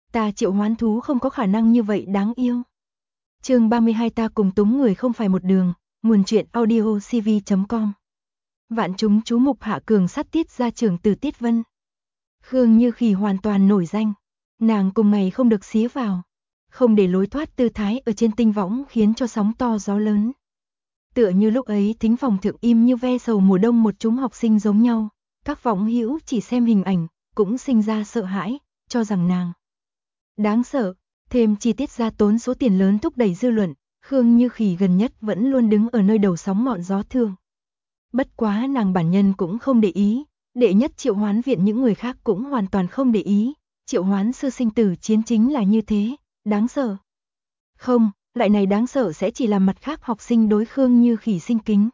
Ta triệu hoán thú không có khả năng như vậy đáng yêu. Chương 32 ta cùng túng người không phải một đường, nguồn truyện audio cv.com. Vạn chúng chú mục Hạ Cường sát Tiết gia trưởng từ Tiết Vân. Khương Như Khỉ hoàn toàn nổi danh, nàng cùng ngày không được xía vào, không để lối thoát tư thái ở trên tinh võng khiến cho sóng to gió lớn. Tựa như lúc ấy thính phòng thượng im như ve sầu mùa đông một chúng học sinh giống nhau, các võng hữu chỉ xem hình ảnh, cũng sinh ra sợ hãi, cho rằng nàng đáng sợ, thêm chi tiết ra tốn số tiền lớn thúc đẩy dư luận, Khương Như Khỉ gần nhất vẫn luôn đứng ở nơi đầu sóng ngọn gió thường. Bất quá nàng bản nhân cũng không để ý, đệ nhất triệu hoán viện những người khác cũng hoàn toàn không để ý, triệu hoán sư sinh tử chiến chính là như thế, đáng sợ. Không, loại này đáng sợ sẽ chỉ làm mặt khác học sinh đối Khương Như Khỉ sinh kính.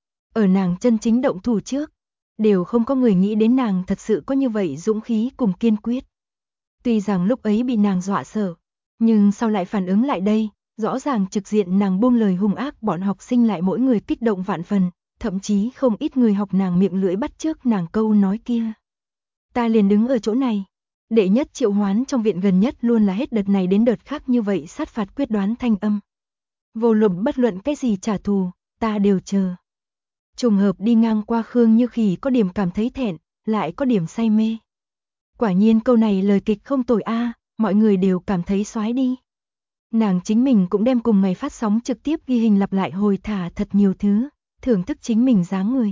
Ở nàng chân chính động thủ trước, đều không có người nghĩ đến nàng thật sự có như vậy dũng khí cùng kiên quyết. Tuy rằng lúc ấy bị nàng dọa sợ, nhưng sau lại phản ứng lại đây, rõ ràng trực diện nàng buông lời hung ác, bọn học sinh lại mỗi người kích động vạn phần, thậm chí không ít người học nàng miệng lưỡi bắt chước nàng câu nói kia. Ta liền đứng ở chỗ này. Đệ nhất triệu hoán trong viện gần nhất luôn là hết đợt này đến đợt khác như vậy sát phạt quyết đoán thanh âm. Vô luận bất luận cái gì trả thù, ta đều chờ. Trùng hợp đi ngang qua Khương Như Khỉ có điểm cảm thấy thẹn, lại có điểm say mê. Quả nhiên câu này lời kịch không tồi a, mọi người đều cảm thấy xoái đi. Nàng chính mình cũng đem cùng ngày phát sóng trực tiếp ghi hình lặp lại hồi thả thật nhiều thứ, thưởng thức chính mình dáng người.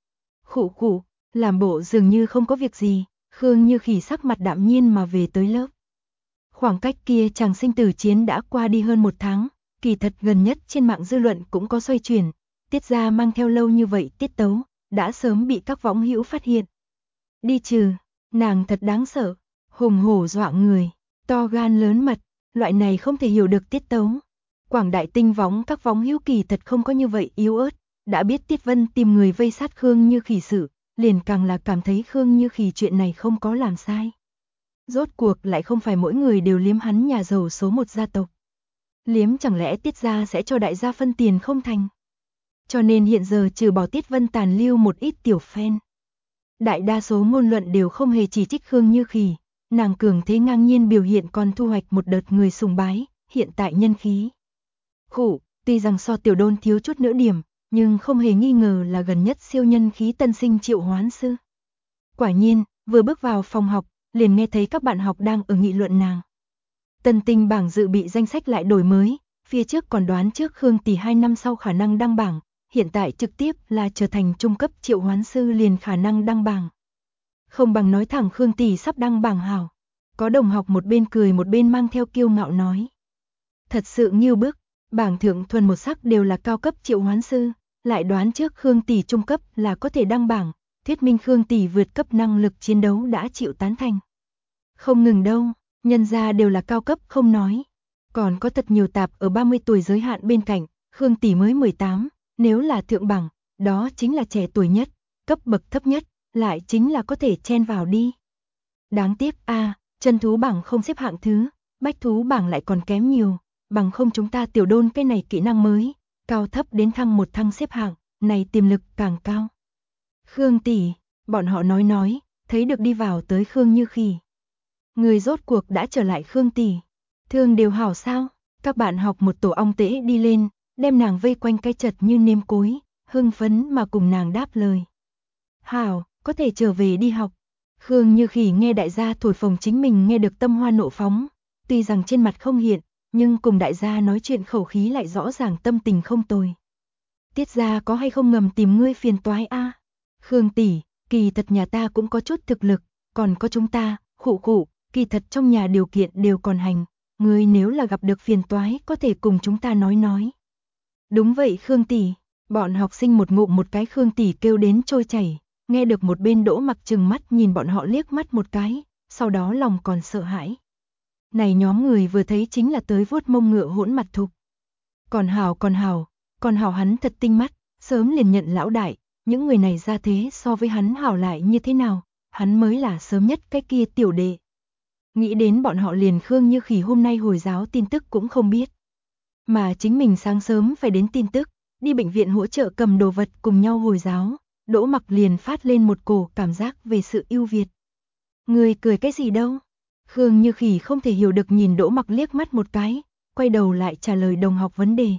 Khụ khụ, làm bộ dường như không có việc gì, Khương Như Khỉ sắc mặt đạm nhiên mà về tới lớp. Khoảng cách kia chàng sinh tử chiến đã qua đi hơn 1 tháng, kỳ thật gần nhất trên mạng dư luận cũng có xoay chuyển, Tiết gia mang theo lâu như vậy tiết tấu, đã sớm bị các võng hữu phát hiện. Đi trừ, nàng thật đáng sợ, hùng hổ dọa người, to gan lớn mật, loại này không thể hiểu được tiết tấu. Quảng đại tinh võng các võng hữu kỳ thật không có như vậy yếu ớt, đã biết Tiết Vân tìm người vây sát Khương Như Khỉ sự, liền càng là cảm thấy Khương Như Khỉ chuyện này không có làm sai. Rốt cuộc lại không phải mỗi người đều liếm hắn nhà giàu số 1 gia tộc. Liếm chẳng lẽ Tiết gia sẽ cho đại gia phân tiền không thành. Cho nên hiện giờ trừ bỏ Tiết Vân tàn lưu một ít tiểu fan. Đại đa số ngôn luận đều không hề chỉ trích Khương Như Khỉ, nàng cường thế ngang nhiên biểu hiện còn thu hoạch một đợt người sùng bái, hiện tại nhân khí. Khủ, tuy rằng so tiểu đôn thiếu chút nữa điểm, nhưng không hề nghi ngờ là gần nhất siêu nhân khí tân sinh triệu hoán sư. Quả nhiên, vừa bước vào phòng học, liền nghe thấy các bạn học đang ở nghị luận nàng. Tân tinh bảng dự bị danh sách lại đổi mới, phía trước còn đoán trước Khương tỷ 2 năm sau khả năng đăng bảng, hiện tại trực tiếp là trở thành trung cấp triệu hoán sư liền khả năng đăng bảng. Không bằng nói thẳng Khương tỷ sắp đăng bảng hảo. Có đồng học một bên cười một bên mang theo kiêu ngạo nói. Thật sự nghiêu bức, bảng thượng thuần một sắc đều là cao cấp triệu hoán sư, lại đoán trước Khương tỷ trung cấp là có thể đăng bảng, thuyết minh Khương tỷ vượt cấp năng lực chiến đấu đã chịu tán thành. Không ngừng đâu, nhân gia đều là cao cấp không nói. Còn có thật nhiều tạp ở 30 tuổi giới hạn bên cạnh, Khương tỷ mới 18, nếu là thượng bảng, đó chính là trẻ tuổi nhất, cấp bậc thấp nhất, lại chính là có thể chen vào đi. Đáng tiếc a, chân thú bảng không xếp hạng thứ, bách thú bảng lại còn kém nhiều, bằng không chúng ta tiểu đôn cái này kỹ năng mới, cao thấp đến thăng một thăng xếp hạng, này tiềm lực càng cao. Khương tỷ, bọn họ nói, thấy được đi vào tới Khương Như Khỉ. Người rốt cuộc đã trở lại Khương tỷ. Thương đều hảo sao? Các bạn học một tổ ong tễ đi lên, đem nàng vây quanh cái chật như nêm cối, hưng phấn mà cùng nàng đáp lời. Hảo, có thể trở về đi học. Khương Như Khỉ nghe đại gia thổi phồng chính mình nghe được tâm hoa nộ phóng, tuy rằng trên mặt không hiện, nhưng cùng đại gia nói chuyện khẩu khí lại rõ ràng tâm tình không tồi. Tiết gia có hay không ngầm tìm ngươi phiền toái a? Khương tỷ, kỳ thật nhà ta cũng có chút thực lực, còn có chúng ta, khụ, kỳ thật trong nhà điều kiện đều còn hành, ngươi nếu là gặp được phiền toái có thể cùng chúng ta nói. Đúng vậy Khương tỷ, bọn học sinh một ngụm một cái Khương tỷ kêu đến trôi chảy, nghe được một bên Đỗ Mặc trừng mắt nhìn bọn họ liếc mắt một cái, sau đó lòng còn sợ hãi. Này nhóm người vừa thấy chính là tới vuốt mông ngựa hỗn mặt thục. Còn hảo hắn thật tinh mắt, sớm liền nhận lão đại, những người này ra thế so với hắn hảo lại như thế nào, hắn mới là sớm nhất cái kia tiểu đệ. Nghĩ đến bọn họ liền Khương Như Khỉ hôm nay hồi giáo tin tức cũng không biết. Mà chính mình sáng sớm phải đến tin tức, đi bệnh viện hỗ trợ cầm đồ vật cùng nhau hồi giáo, Đỗ Mặc liền phát lên một cổ cảm giác về sự ưu việt. Người cười cái gì đâu? Khương Như Khỉ không thể hiểu được nhìn Đỗ Mặc liếc mắt một cái, quay đầu lại trả lời đồng học vấn đề.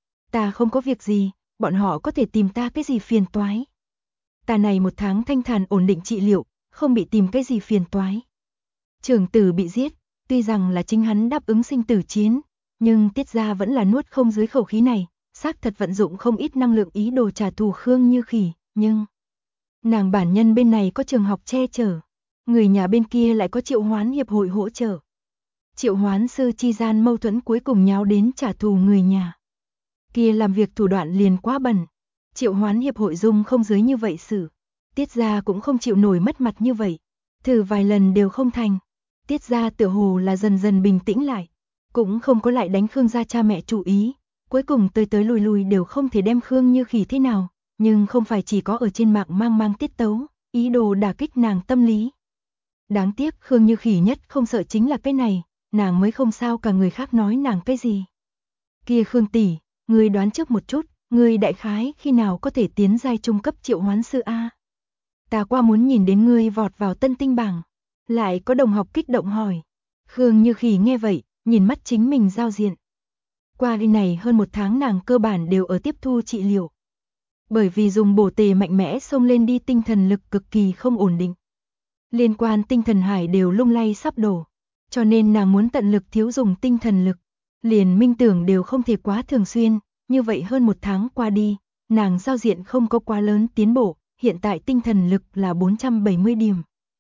Ta không có việc gì, bọn họ có thể tìm ta cái gì phiền toái. Ta này một tháng thanh thản ổn định trị liệu, không bị tìm cái gì phiền toái. Trưởng tử bị giết, tuy rằng là chính hắn đáp ứng sinh tử chiến, nhưng Tiết gia vẫn là nuốt không dưới khẩu khí này, xác thật vận dụng không ít năng lượng ý đồ trả thù Khương Như Khỉ, nhưng nàng bản nhân bên này có trường học che chở, người nhà bên kia lại có Triệu Hoán hiệp hội hỗ trợ. Triệu Hoán sư chi gian mâu thuẫn cuối cùng nháo đến trả thù người nhà. Kia làm việc thủ đoạn liền quá bẩn. Triệu Hoán hiệp hội dung không dưới như vậy xử. Tiết gia cũng không chịu nổi mất mặt như vậy. Thử vài lần đều không thành. Tiết gia tựa hồ là dần dần bình tĩnh lại. Cũng không có lại đánh Khương gia cha mẹ chủ ý. Cuối cùng tới lui lui đều không thể đem Khương Như Khỉ thế nào. Nhưng không phải chỉ có ở trên mạng mang tiết tấu, ý đồ đả kích nàng tâm lý. Đáng tiếc Khương Như Khỉ nhất không sợ chính là cái này. Nàng mới không sao cả người khác nói nàng cái gì. Kia Khương tỷ, ngươi đoán trước một chút, ngươi đại khái khi nào có thể tiến giai trung cấp Triệu Hoán sư a? Ta qua muốn nhìn đến ngươi vọt vào tân tinh bảng. Lại có đồng học kích động hỏi. Khương Như Khỉ nghe vậy, nhìn mắt chính mình giao diện. Qua đi này hơn một tháng nàng cơ bản đều ở tiếp thu trị liệu. Bởi vì dùng bổ tề mạnh mẽ xông lên đi tinh thần lực cực kỳ không ổn định. Liên quan tinh thần hải đều lung lay sắp đổ. Cho nên nàng muốn tận lực thiếu dùng tinh thần lực. Liền minh tưởng đều không thể quá thường xuyên, như vậy hơn một tháng qua đi, nàng giao diện không có quá lớn tiến bộ, hiện tại tinh thần lực là 470 điểm.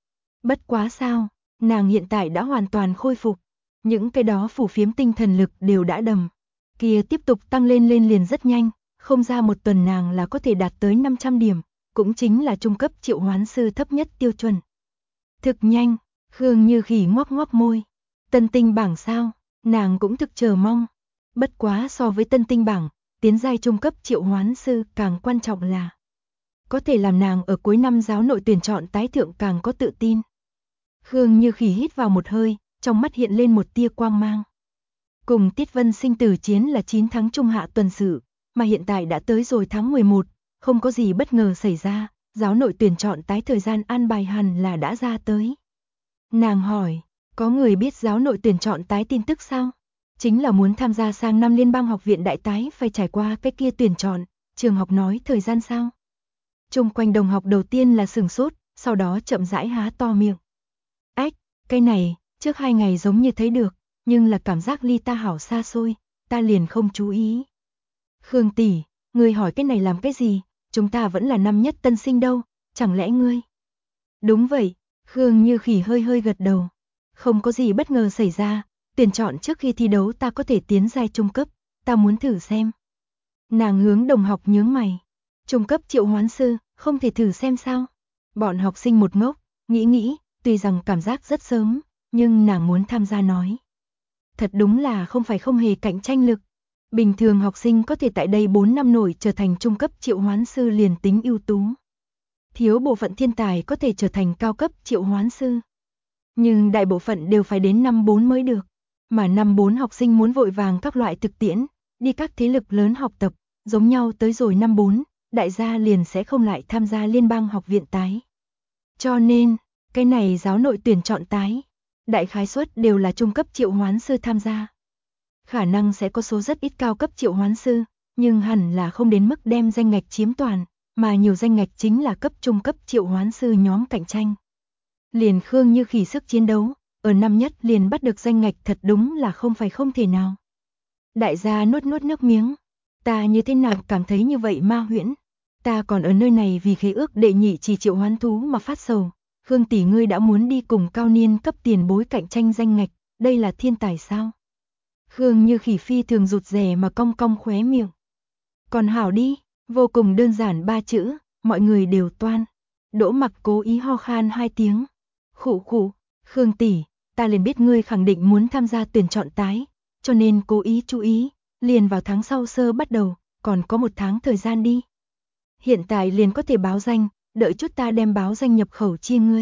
Bất quá sao, nàng hiện tại đã hoàn toàn khôi phục, những cái đó phủ phiếm tinh thần lực đều đã đầm. Kia tiếp tục tăng lên liền rất nhanh, không ra một tuần nàng là có thể đạt tới 500 điểm, cũng chính là trung cấp Triệu Hoán sư thấp nhất tiêu chuẩn. Thực nhanh, Khương Như Khỉ ngoác ngoác môi. Tân tinh bảng sao? Nàng cũng thực chờ mong. Bất quá so với tân tinh bảng, tiến giai trung cấp Triệu Hoán sư càng quan trọng là có thể làm nàng ở cuối năm giáo nội tuyển chọn tái thượng càng có tự tin. Khương Như Khỉ hít vào một hơi, trong mắt hiện lên một tia quang mang. Cùng Tiết Vân sinh tử chiến là 9 tháng trung hạ tuần sự, mà hiện tại đã tới rồi tháng 11, không có gì bất ngờ xảy ra, giáo nội tuyển chọn tái thời gian an bài hẳn là đã ra tới. Nàng hỏi, có người biết giáo nội tuyển chọn tái tin tức sao? Chính là muốn tham gia sang năm liên bang học viện đại tái phải trải qua cái kia tuyển chọn, trường học nói thời gian sao? Chung quanh đồng học đầu tiên là sửng sốt, sau đó chậm rãi há to miệng. Ách, cái này, trước 2 ngày giống như thấy được, nhưng là cảm giác ly ta hảo xa xôi, ta liền không chú ý. Khương tỷ, ngươi hỏi cái này làm cái gì? Chúng ta vẫn là năm nhất tân sinh đâu, chẳng lẽ ngươi? Đúng vậy, Khương Như Khỉ hơi gật đầu. Không có gì bất ngờ xảy ra, tuyển chọn trước khi thi đấu ta có thể tiến giai trung cấp, ta muốn thử xem. Nàng hướng đồng học nhướng mày. Trung cấp Triệu Hoán sư, không thể thử xem sao? Bọn học sinh một ngốc, nghĩ, tuy rằng cảm giác rất sớm, nhưng nàng muốn tham gia nói. Thật đúng là không phải không hề cạnh tranh lực. Bình thường học sinh có thể tại đây 4 năm nổi trở thành trung cấp Triệu Hoán sư liền tính ưu tú. Thiếu bộ phận thiên tài có thể trở thành cao cấp Triệu Hoán sư. Nhưng đại bộ phận đều phải đến năm 4 mới được. Mà năm 4 học sinh muốn vội vàng các loại thực tiễn, đi các thế lực lớn học tập, giống nhau tới rồi năm 4, đại gia liền sẽ không lại tham gia liên bang học viện tái. Cho nên, cái này giáo nội tuyển chọn tái, đại khái suất đều là trung cấp Triệu Hoán sư tham gia. Khả năng sẽ có số rất ít cao cấp Triệu Hoán sư, nhưng hẳn là không đến mức đem danh ngạch chiếm toàn, mà nhiều danh ngạch chính là cấp trung cấp Triệu Hoán sư nhóm cạnh tranh. Liền Khương Như Khỉ sức chiến đấu, ở năm nhất liền bắt được danh ngạch thật đúng là không phải không thể nào. Đại gia nuốt nước miếng, ta như thế nào cảm thấy như vậy ma huyễn, ta còn ở nơi này vì khế ước đệ nhị chỉ Triệu Hoán thú mà phát sầu. Khương tỷ ngươi đã muốn đi cùng cao niên cấp tiền bối cạnh tranh danh ngạch, đây là thiên tài sao? Khương Như Khỉ phi thường rụt rè mà cong cong khóe miệng. Còn hảo đi, vô cùng đơn giản 3 chữ, mọi người đều toan. Đỗ Mặc cố ý ho khan 2 tiếng. Khụ, Khương tỷ, ta liền biết ngươi khẳng định muốn tham gia tuyển chọn tái, cho nên cố ý chú ý, liền vào tháng sau sơ bắt đầu, còn có 1 tháng thời gian đi. Hiện tại liền có thể báo danh, đợi chút ta đem báo danh nhập khẩu chia ngươi.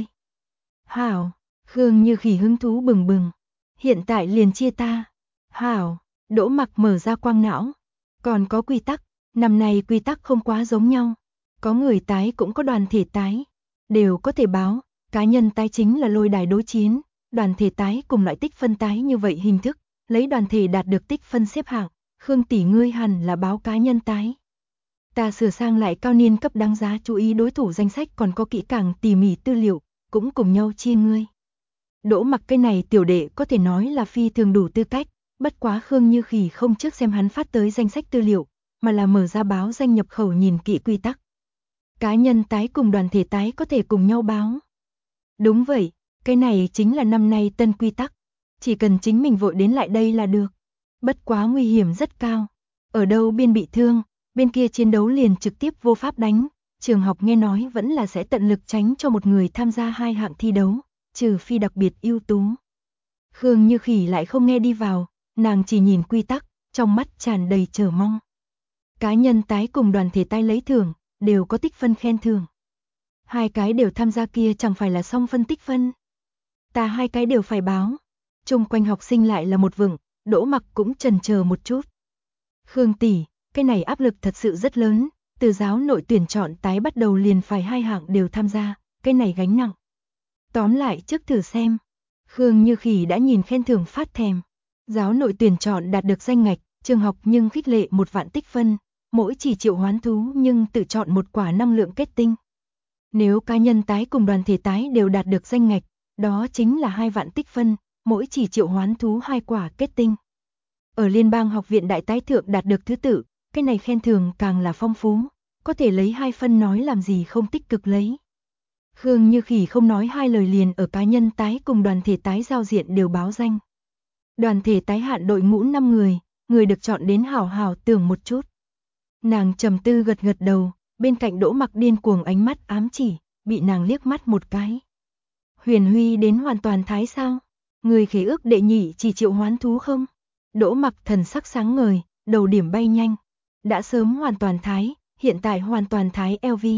Hảo, Khương Như Khỉ hứng thú bừng bừng. Hiện tại liền chia ta. Hảo, Đỗ Mặc mở ra quang não. Còn có quy tắc, năm nay quy tắc không quá giống nhau. Có người tái cũng có đoàn thể tái. Đều có thể báo, cá nhân tái chính là lôi đài đối chiến, đoàn thể tái cùng loại tích phân tái như vậy hình thức, lấy đoàn thể đạt được tích phân xếp hạng, Khương tỷ ngươi hẳn là báo cá nhân tái. Ta sửa sang lại cao niên cấp đáng giá chú ý đối thủ danh sách còn có kỹ càng tỉ mỉ tư liệu, cũng cùng nhau chia ngươi. Đỗ Mặc cái này tiểu đệ có thể nói là phi thường đủ tư cách, bất quá Khương Như Khỉ không trước xem hắn phát tới danh sách tư liệu, mà là mở ra báo danh nhập khẩu nhìn kỹ quy tắc. Cá nhân tái cùng đoàn thể tái có thể cùng nhau báo. Đúng vậy, cái này chính là năm nay tân quy tắc, chỉ cần chính mình vội đến lại đây là được. Bất quá nguy hiểm rất cao, ở đâu biên bị thương, bên kia chiến đấu liền trực tiếp vô pháp đánh, trường học nghe nói vẫn là sẽ tận lực tránh cho một người tham gia hai hạng thi đấu, trừ phi đặc biệt ưu tú. Khương Như Khỉ lại không nghe đi vào, nàng chỉ nhìn quy tắc, trong mắt tràn đầy chờ mong. Cá nhân tái cùng đoàn thể tái lấy thưởng, đều có tích phân khen thưởng. Hai cái đều tham gia kia chẳng phải là song phân tích phân. Ta hai cái đều phải báo. Chung quanh học sinh lại là một vựng, Đỗ Mặc cũng chần chờ một chút. Khương tỷ, cái này áp lực thật sự rất lớn, từ giáo nội tuyển chọn tái bắt đầu liền phải hai hạng đều tham gia, cái này gánh nặng. Tóm lại trước thử xem. Khương Như Khỉ đã nhìn khen thưởng phát thèm. Giáo nội tuyển chọn đạt được danh ngạch, trường học nhưng khích lệ 1 vạn tích phân, mỗi chỉ triệu hoán thú nhưng tự chọn một quả năng lượng kết tinh. Nếu cá nhân tái cùng đoàn thể tái đều đạt được danh ngạch, đó chính là 2 vạn tích phân, mỗi chỉ triệu hoán thú 2 quả kết tinh. Ở Liên bang học viện đại tái thượng đạt được thứ tự, cái này khen thưởng càng là phong phú, có thể lấy 2 phân nói làm gì không tích cực lấy. Khương Như Khỉ không nói hai lời liền ở cá nhân tái cùng đoàn thể tái giao diện đều báo danh. Đoàn thể tái hạn đội ngũ 5 người được chọn đến hảo hảo tưởng một chút. Nàng trầm tư gật gật đầu, bên cạnh Đỗ Mặc điên cuồng ánh mắt ám chỉ, bị nàng liếc mắt một cái. Huyền Huy đến hoàn toàn thái sao? Người khế ước đệ nhị chỉ triệu hoán thú không? Đỗ Mặc thần sắc sáng ngời, đầu điểm bay nhanh. Đã sớm hoàn toàn thái, hiện tại hoàn toàn thái LV.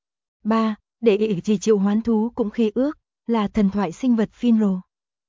3. Đệ nhị chỉ triệu hoán thú cũng khế ước, là thần thoại sinh vật Finro.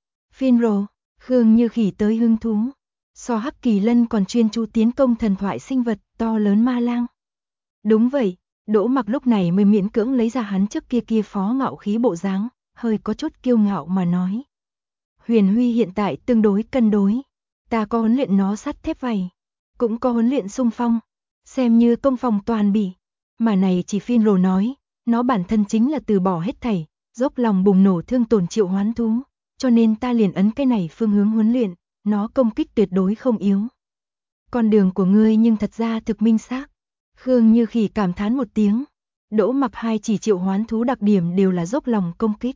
Finro, Khương Như Khỉ tới hứng thú. So Hắc Kỳ Lân còn chuyên chú tiến công thần thoại sinh vật to lớn ma lang. Đúng vậy, Đỗ Mặc lúc này mới miễn cưỡng lấy ra hắn trước kia phó ngạo khí bộ dáng, hơi có chút kiêu ngạo mà nói. Huyền Huy hiện tại tương đối cân đối, ta có huấn luyện nó sắt thép vảy, cũng có huấn luyện xung phong, xem như công phòng toàn bỉ. Mà này chỉ Finro nói, nó bản thân chính là từ bỏ hết thảy, dốc lòng bùng nổ thương tổn triệu hoán thú, cho nên ta liền ấn cái này phương hướng huấn luyện, nó công kích tuyệt đối không yếu. Con đường của ngươi nhưng thật ra thực minh xác. Khương Như Khỉ cảm thán một tiếng. Đỗ Mặc 2 chỉ triệu hoán thú đặc điểm đều là dốc lòng công kích.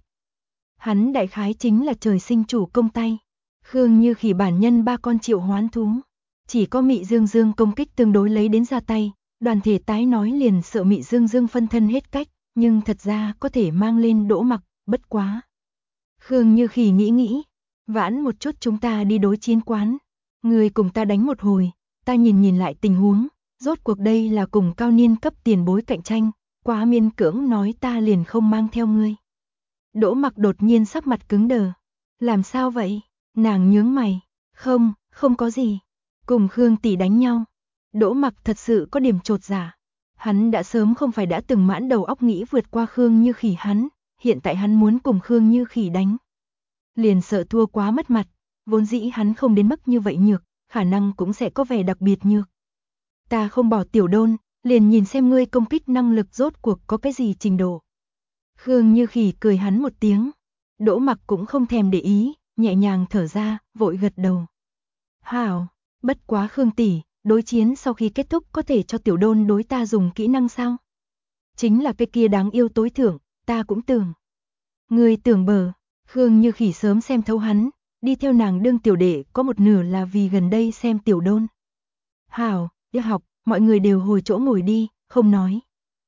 Hắn đại khái chính là trời sinh chủ công tay. Khương Như Khỉ bản nhân 3 con triệu hoán thú, chỉ có Mị Dương Dương công kích tương đối lấy đến ra tay, đoàn thể tái nói liền sợ Mị Dương Dương phân thân hết cách, nhưng thật ra có thể mang lên Đỗ Mặc, bất quá. Khương Như Khỉ nghĩ, vãn một chút chúng ta đi đối chiến quán, người cùng ta đánh một hồi, ta nhìn lại tình huống, rốt cuộc đây là cùng cao niên cấp tiền bối cạnh tranh, quá miên cưỡng nói ta liền không mang theo ngươi. Đỗ Mặc đột nhiên sắc mặt cứng đờ. Làm sao vậy? Nàng nhướng mày. Không có gì. Cùng Khương tỷ đánh nhau. Đỗ Mặc thật sự có điểm chột dạ. Hắn đã sớm không phải đã từng mãn đầu óc nghĩ vượt qua Khương Như Khỉ hắn, hiện tại hắn muốn cùng Khương Như Khỉ đánh. Liền sợ thua quá mất mặt, vốn dĩ hắn không đến mức như vậy nhược, khả năng cũng sẽ có vẻ đặc biệt nhược. Ta không bỏ tiểu đôn, liền nhìn xem ngươi công kích năng lực rốt cuộc có cái gì trình độ. Khương Như Khỉ cười hắn một tiếng. Đỗ Mặc cũng không thèm để ý, nhẹ nhàng thở ra, vội gật đầu. Hảo, bất quá Khương tỷ, đối chiến sau khi kết thúc có thể cho tiểu đôn đối ta dùng kỹ năng sao? Chính là cái kia đáng yêu tối thượng, ta cũng tưởng. Ngươi tưởng bờ, Khương Như Khỉ sớm xem thấu hắn, đi theo nàng đương tiểu đệ có một nửa là vì gần đây xem tiểu đôn. Hảo, đi học, mọi người đều hồi chỗ ngồi đi, không nói.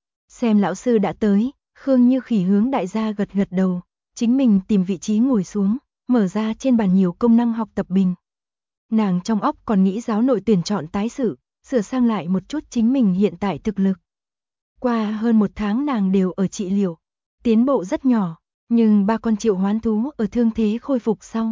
Xem lão sư đã tới, Khương Như Khỉ hướng đại gia gật gật đầu, chính mình tìm vị trí ngồi xuống, mở ra trên bàn nhiều công năng học tập bình. Nàng trong óc còn nghĩ giáo nội tuyển chọn tái sự, sửa sang lại một chút chính mình hiện tại thực lực. Qua hơn 1 tháng nàng đều ở trị liệu, tiến bộ rất nhỏ, nhưng 3 con triệu hoán thú ở thương thế khôi phục sau.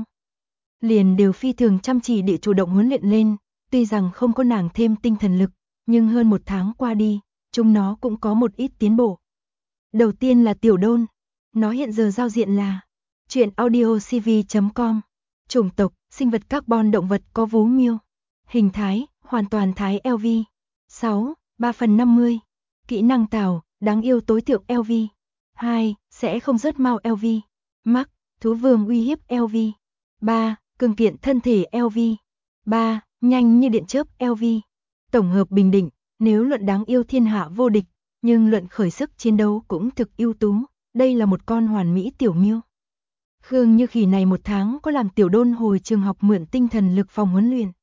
Liền đều phi thường chăm chỉ để chủ động huấn luyện lên, tuy rằng không có nàng thêm tinh thần lực, nhưng hơn 1 tháng qua đi, chúng nó cũng có một ít tiến bộ. Đầu tiên là tiểu đôn, nó hiện giờ giao diện là Truyện audio cv.com. Chủng tộc, sinh vật carbon, động vật có vú miêu. Hình thái, hoàn toàn thái LV. 6, 3/50. Kỹ năng tào, đáng yêu tối thượng LV. 2, sẽ không rớt mau LV. Mắc, thú vương uy hiếp LV. 3, cường kiện thân thể LV. 3, nhanh như điện chớp LV. Tổng hợp bình định, nếu luận đáng yêu thiên hạ vô địch, nhưng luận khởi sức chiến đấu cũng thực ưu tú, đây là một con hoàn mỹ tiểu miêu. Khương Như Khỉ này một tháng có làm tiểu đôn hồi trường học mượn tinh thần lực phòng huấn luyện.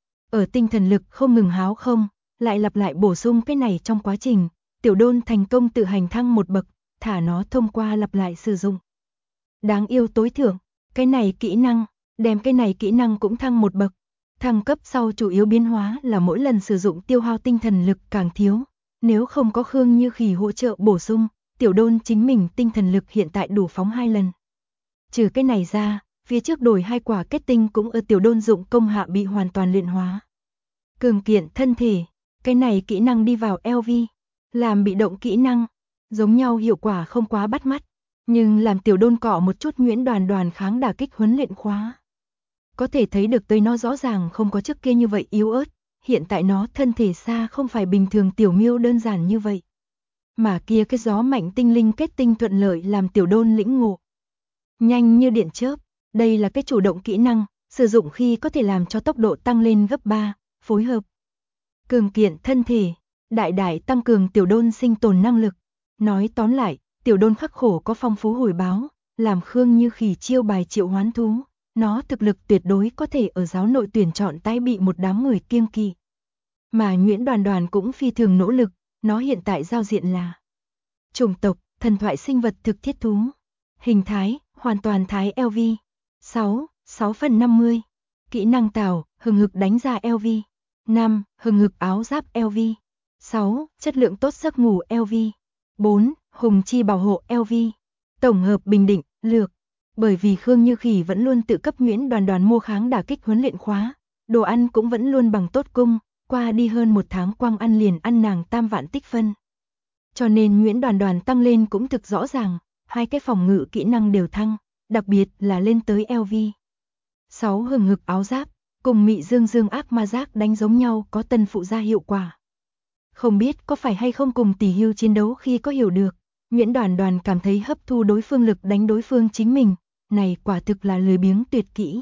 Ở tinh thần lực không ngừng háo không, lại lặp lại bổ sung cái này trong quá trình, tiểu đôn thành công tự hành thăng một bậc, thả nó thông qua lặp lại sử dụng. Đáng yêu tối thượng, cái này kỹ năng, đem cái này kỹ năng cũng thăng một bậc. Thăng cấp sau chủ yếu biến hóa là mỗi lần sử dụng tiêu hao tinh thần lực càng thiếu, nếu không có Khương Như Khỉ hỗ trợ bổ sung, tiểu đôn chính mình tinh thần lực hiện tại đủ phóng 2 lần. Trừ cái này ra, phía trước đổi 2 quả kết tinh cũng ở tiểu đôn dụng công hạ bị hoàn toàn luyện hóa. Cường kiện thân thể, cái này kỹ năng đi vào LV, làm bị động kỹ năng, giống nhau hiệu quả không quá bắt mắt, nhưng làm tiểu đôn cọ một chút Nguyễn Đoàn Đoàn kháng đả kích huấn luyện khóa. Có thể thấy được tới nó rõ ràng không có trước kia như vậy yếu ớt, hiện tại nó thân thể xa không phải bình thường tiểu miêu đơn giản như vậy. Mà kia cái gió mạnh tinh linh kết tinh thuận lợi làm tiểu đôn lĩnh ngộ. Nhanh như điện chớp, đây là cái chủ động kỹ năng, sử dụng khi có thể làm cho tốc độ tăng lên gấp 3, phối hợp. Cường kiện thân thể, đại đại tăng cường tiểu đôn sinh tồn năng lực. Nói tóm lại, tiểu đôn khắc khổ có phong phú hồi báo, làm Khương Như Khỉ chiêu bài triệu hoán thú. Nó thực lực tuyệt đối có thể ở giáo nội tuyển chọn tái bị một đám người kiêng kỵ. Mà Nguyễn Đoàn Đoàn cũng phi thường nỗ lực, nó hiện tại giao diện là chủng tộc, thần thoại sinh vật thực thiết thú. Hình thái, hoàn toàn thái LV. 6, 6/50. Kỹ năng tào, hừng hực đánh ra LV. 5, hừng hực áo giáp LV. 6, chất lượng tốt giấc ngủ LV. 4, hùng chi bảo hộ LV. Tổng hợp bình định, lược. Bởi vì Khương Như Khỉ vẫn luôn tự cấp Nguyễn Đoàn Đoàn mua kháng đả kích huấn luyện khóa, đồ ăn cũng vẫn luôn bằng tốt cung, qua đi hơn 1 tháng quang ăn liền ăn nàng 3 vạn tích phân. Cho nên Nguyễn Đoàn Đoàn tăng lên cũng thực rõ ràng, 2 cái phòng ngự kỹ năng đều thăng, đặc biệt là lên tới LV. 6 hừng hực áo giáp, cùng Mị Dương Dương ác ma giác đánh giống nhau có tân phụ gia hiệu quả. Không biết có phải hay không cùng tỷ hưu chiến đấu khi có hiểu được, Nguyễn Đoàn Đoàn cảm thấy hấp thu đối phương lực đánh đối phương chính mình, này quả thực là lười biếng tuyệt kỹ.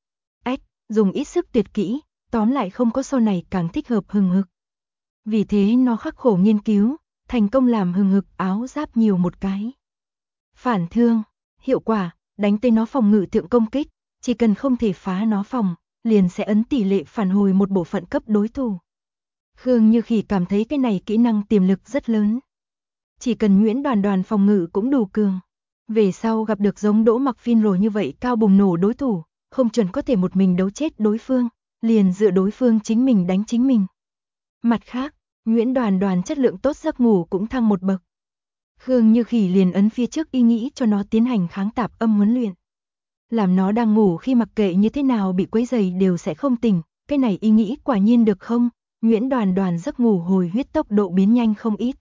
Dùng ít sức tuyệt kỹ, tóm lại không có sau này càng thích hợp hừng hực. Vì thế nó khắc khổ nghiên cứu, thành công làm hừng hực áo giáp nhiều một cái. Phản thương, hiệu quả, đánh tới nó phòng ngự thượng công kích, chỉ cần không thể phá nó phòng, liền sẽ ấn tỷ lệ phản hồi một bộ phận cấp đối thủ. Khương Như Khỉ cảm thấy cái này kỹ năng tiềm lực rất lớn. Chỉ cần Nguyễn Đoàn Đoàn phòng ngự cũng đủ cường. Về sau gặp được giống Đỗ Mặc Phin rồi như vậy cao bùng nổ đối thủ, không chuẩn có thể một mình đấu chết đối phương, liền dựa đối phương chính mình đánh chính mình. Mặt khác, Nguyễn Đoàn Đoàn chất lượng tốt giấc ngủ cũng thăng một bậc. Khương Như Khỉ liền ấn phía trước ý nghĩ cho nó tiến hành kháng tạp âm huấn luyện. Làm nó đang ngủ khi mặc kệ như thế nào bị quấy rầy đều sẽ không tỉnh, cái này ý nghĩ quả nhiên được không? Nguyễn Đoàn Đoàn giấc ngủ hồi huyết tốc độ biến nhanh không ít.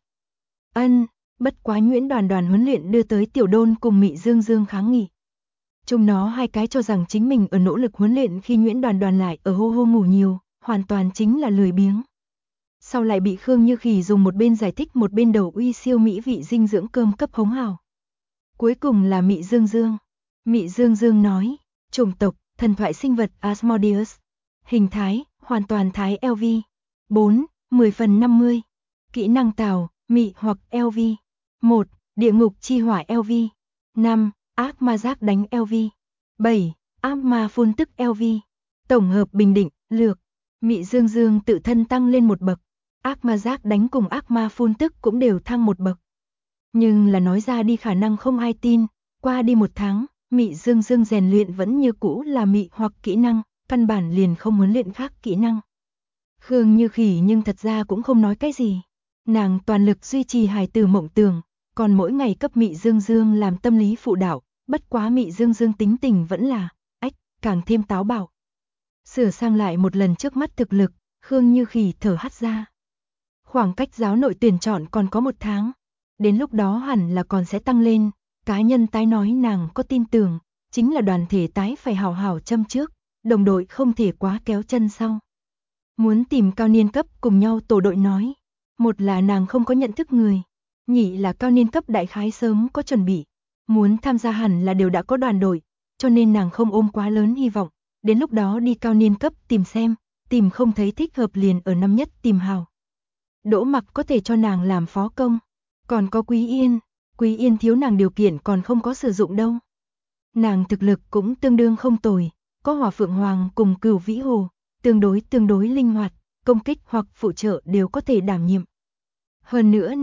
Bất quá Nguyễn Đoàn Đoàn huấn luyện đưa tới tiểu đôn cùng Mị Dương Dương kháng nghị. Chúng nó 2 cái cho rằng chính mình ở nỗ lực huấn luyện khi Nguyễn Đoàn Đoàn lại ở hô hô ngủ nhiều, hoàn toàn chính là lười biếng. Sau lại bị Khương Như Khỉ dùng một bên giải thích một bên đầu uy siêu mỹ vị dinh dưỡng cơm cấp hống hào. Cuối cùng là Mị Dương Dương. Mị Dương Dương nói, chủng tộc, thần thoại sinh vật Asmodeus. Hình thái, hoàn toàn thái LV. 4, 10/50. Kỹ năng tào, Mị hoặc LV. 1, địa ngục chi hỏa LV. 5, ác ma giác đánh LV. 7, ác ma phun tức LV. Tổng hợp bình định, lược. Mị Dương Dương tự thân tăng lên một bậc, ác ma giác đánh cùng ác ma phun tức cũng đều thăng một bậc. Nhưng là nói ra đi khả năng không ai tin, qua đi 1 tháng, Mị Dương Dương rèn luyện vẫn như cũ là mị hoặc kỹ năng, căn bản liền không muốn luyện khác kỹ năng. Khương Như Khỉ nhưng thật ra cũng không nói cái gì, nàng toàn lực duy trì hài tử mộng tưởng, còn mỗi ngày cấp Mị Dương Dương làm tâm lý phụ đạo, bất quá Mị Dương Dương tính tình vẫn là, càng thêm táo bạo. Sửa sang lại một lần trước mắt thực lực, Khương Như Khỉ thở hắt ra. Khoảng cách giáo nội tuyển chọn còn có 1 tháng, đến lúc đó hẳn là còn sẽ tăng lên, cá nhân tái nói nàng có tin tưởng, chính là đoàn thể tái phải hào hào châm trước, đồng đội không thể quá kéo chân sau. Muốn tìm cao niên cấp cùng nhau tổ đội nói, một là nàng không có nhận thức người, nhị là cao niên cấp đại khái sớm có chuẩn bị, muốn tham gia hẳn là đều đã có đoàn đội, cho nên nàng không ôm quá lớn hy vọng, đến lúc đó đi cao niên cấp tìm xem, tìm không thấy thích hợp liền ở năm nhất tìm hào. Đỗ Mặc có thể cho nàng làm phó công, còn có Quý Yên thiếu nàng điều kiện còn không có sử dụng đâu. Nàng thực lực cũng tương đương không tồi, có Hỏa Phượng Hoàng cùng Cửu Vĩ Hồ, tương đối linh hoạt, công kích hoặc phụ trợ đều có thể đảm nhiệm. Hơn nữa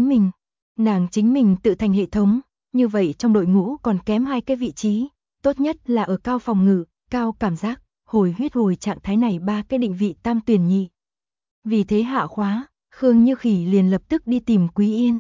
nàng chính mình tự thành hệ thống, như vậy trong đội ngũ còn kém 2 cái vị trí, tốt nhất là ở cao phòng ngự, cao cảm giác, hồi huyết hồi trạng thái này 3 cái định vị tam tuyển nhị. Vì thế hạ khóa, Khương Như Khỉ liền lập tức đi tìm Quý Yên.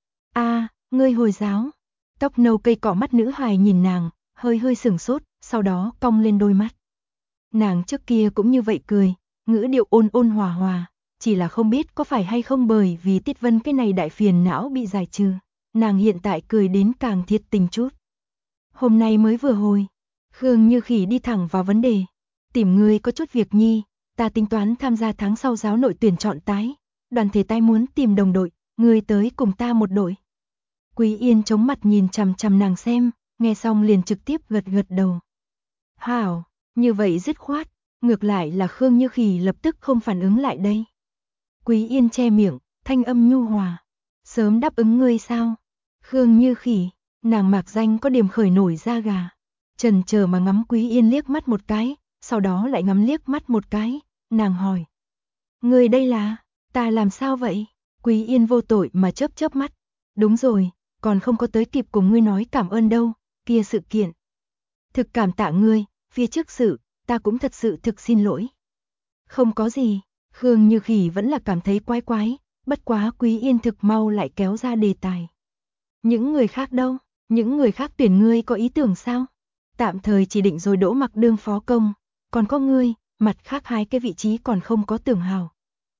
Ngươi Hồi giáo. Tóc nâu cây cỏ mắt nữ hài nhìn nàng, hơi sửng sốt, sau đó cong lên đôi mắt. Nàng trước kia cũng như vậy cười, ngữ điệu ôn hòa hòa, chỉ là không biết có phải hay không bởi vì Tiết Vân cái này đại phiền não bị giải trừ, nàng hiện tại cười đến càng thiệt tình chút. Hôm nay mới vừa hồi, Khương Như Khỉ đi thẳng vào vấn đề, tìm ngươi có chút việc nhi, ta tính toán tham gia tháng sau giáo nội tuyển chọn tái, đoàn thể tái muốn tìm đồng đội, ngươi tới cùng ta một đội. Quý Yên chống mặt nhìn chằm chằm nàng xem, nghe xong liền trực tiếp gật đầu. Hảo, như vậy dứt khoát, ngược lại là Khương Như Khỉ lập tức không phản ứng lại đây. Quý Yên che miệng, thanh âm nhu hòa. Sớm đáp ứng ngươi sao? Khương Như Khỉ, nàng mạc danh có điểm khởi nổi da gà. Chần chờ mà ngắm Quý Yên liếc mắt một cái, sau đó lại ngắm liếc mắt một cái, nàng hỏi. Ngươi đây là, ta làm sao vậy? Quý Yên vô tội mà chớp mắt. Đúng rồi, còn không có tới kịp cùng ngươi nói cảm ơn đâu, kia sự kiện. Thực cảm tạ ngươi, phía trước sự, ta cũng thật sự thực xin lỗi. Không có gì, Khương Như Khỉ vẫn là cảm thấy quái, bất quá Quý Yên thực mau lại kéo ra đề tài. Những người khác đâu? Những người khác tuyển ngươi có ý tưởng sao? Tạm thời chỉ định rồi Đỗ Mặc đương phó công, còn có ngươi, mặt khác 2 cái vị trí còn không có tưởng hào.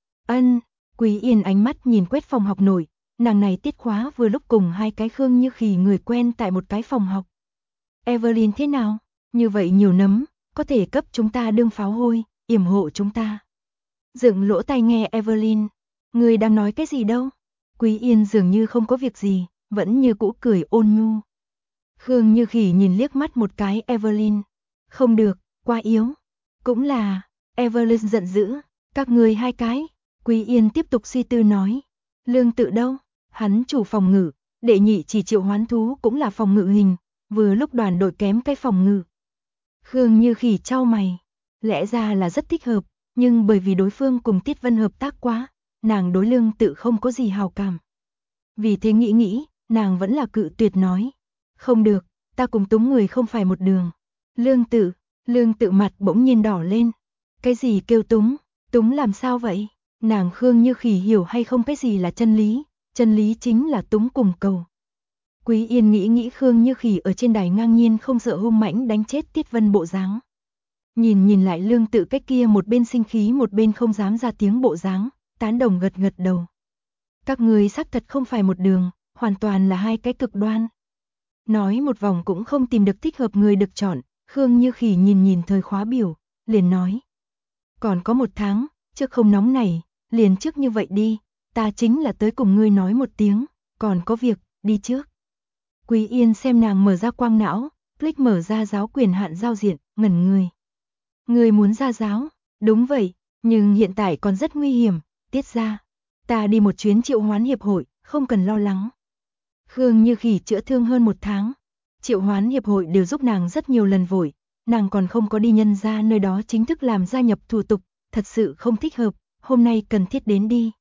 Quý Yên ánh mắt nhìn quét phòng học nổi, nàng này tiết khóa vừa lúc cùng 2 cái Khương Như Khỉ người quen tại một cái phòng học. Evelyn thế nào? Như vậy nhiều nấm, có thể cấp chúng ta đương pháo hôi, yểm hộ chúng ta. Dựng lỗ tai nghe Evelyn, người đang nói cái gì đâu? Quý Yên dường như không có việc gì, vẫn như cũ cười ôn nhu. Khương Như Khỉ nhìn liếc mắt một cái Evelyn. Không được, quá yếu. Cũng là, Evelyn giận dữ, các người 2 cái. Quý Yên tiếp tục suy tư nói. Lương Tự đâu? Hắn chủ phòng ngự, đệ nhị chỉ triệu hoán thú cũng là phòng ngự hình, vừa lúc đoàn đội kém cái phòng ngự. Khương Như Khỉ chau mày, lẽ ra là rất thích hợp, nhưng bởi vì đối phương cùng Tiết Vân hợp tác quá, nàng đối Lương Tự không có gì hào cảm. Vì thế nghĩ, nàng vẫn là cự tuyệt nói. Không được, ta cùng Túng người không phải một đường. Lương Tự mặt bỗng nhiên đỏ lên. Cái gì kêu Túng? Túng làm sao vậy? Nàng Khương Như Khỉ hiểu hay không cái gì là chân lý chính là túng cùng cầu. Quý Yên nghĩ Khương Như Khỉ ở trên đài ngang nhiên không sợ hung mãnh đánh chết Tiết Vân bộ dáng. Nhìn lại Lương Tự cách kia một bên sinh khí một bên không dám ra tiếng bộ dáng, tán đồng gật đầu. Các người xác thật không phải một đường, hoàn toàn là 2 cái cực đoan. Nói một vòng cũng không tìm được thích hợp người được chọn, Khương Như Khỉ nhìn thời khóa biểu, liền nói. Còn có 1 tháng, trước không nóng này, liền trước như vậy đi, ta chính là tới cùng ngươi nói một tiếng, còn có việc, đi trước. Quý Yên xem nàng mở ra quang não, click mở ra giáo quyền hạn giao diện, ngẩn người. Ngươi muốn ra giáo? Đúng vậy, nhưng hiện tại còn rất nguy hiểm, Tiết ra. Ta đi một chuyến triệu hoán hiệp hội, không cần lo lắng. Khương Như Khỉ chữa thương hơn 1 tháng. Triệu hoán hiệp hội đều giúp nàng rất nhiều lần vội, nàng còn không có đi nhân ra nơi đó chính thức làm gia nhập thủ tục, thật sự không thích hợp, hôm nay cần thiết đến đi.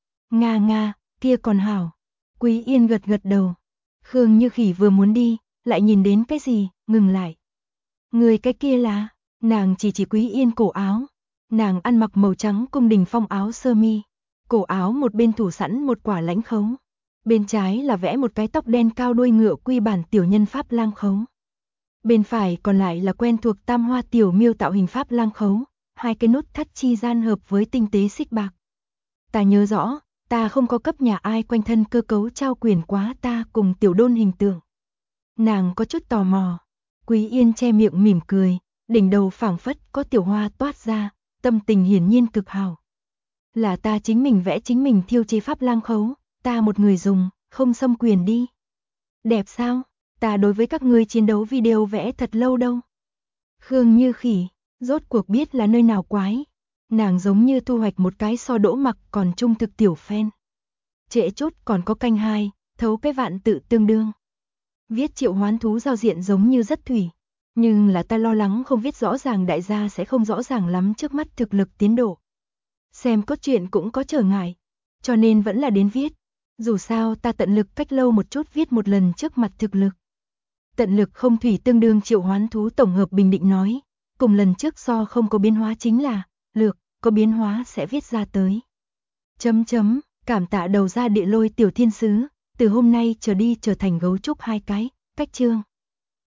Nga, kia còn hảo. Quý Yên gật đầu. Khương Như Khỉ vừa muốn đi, lại nhìn đến cái gì, ngừng lại. Người cái kia là, nàng chỉ Quý Yên cổ áo. Nàng ăn mặc màu trắng cung đình phong áo sơ mi. Cổ áo một bên thủ sẵn một quả lãnh khấu. Bên trái là vẽ một cái tóc đen cao đuôi ngựa quy bản tiểu nhân pháp lang khấu. Bên phải còn lại là quen thuộc tam hoa tiểu miêu tạo hình pháp lang khấu, 2 cái nút thắt chi gian hợp với tinh tế xích bạc. Ta nhớ rõ, ta không có cấp nhà ai quanh thân cơ cấu trao quyền quá ta cùng tiểu đôn hình tượng. Nàng có chút tò mò. Quý Yên che miệng mỉm cười, đỉnh đầu phảng phất có tiểu hoa toát ra, tâm tình hiển nhiên cực hảo. Là ta chính mình vẽ chính mình thiêu chế pháp lang khấu, ta một người dùng, không xâm quyền đi. Đẹp sao? Ta đối với các ngươi chiến đấu video vẽ thật lâu đâu. Khương Như Khỉ, rốt cuộc biết là nơi nào quái. Nàng giống như thu hoạch một cái so đỗ mặc còn trung thực tiểu fan. Trễ chốt còn có canh 2, thấu cái vạn tự tương đương. Viết triệu hoán thú giao diện giống như rất thủy. Nhưng là ta lo lắng không viết rõ ràng đại gia sẽ không rõ ràng lắm trước mắt thực lực tiến độ. Xem cốt truyện cũng có trở ngại, cho nên vẫn là đến viết. Dù sao ta tận lực cách lâu một chút viết một lần trước mặt thực lực. Tận lực không thủy tương đương triệu hoán thú tổng hợp bình định nói. Cùng lần trước so không có biến hóa chính là, lược, có biến hóa sẽ viết ra tới. Cảm tạ đầu ra địa lôi tiểu thiên sứ, từ hôm nay trở đi trở thành gấu trúc 2 cái, cách chương.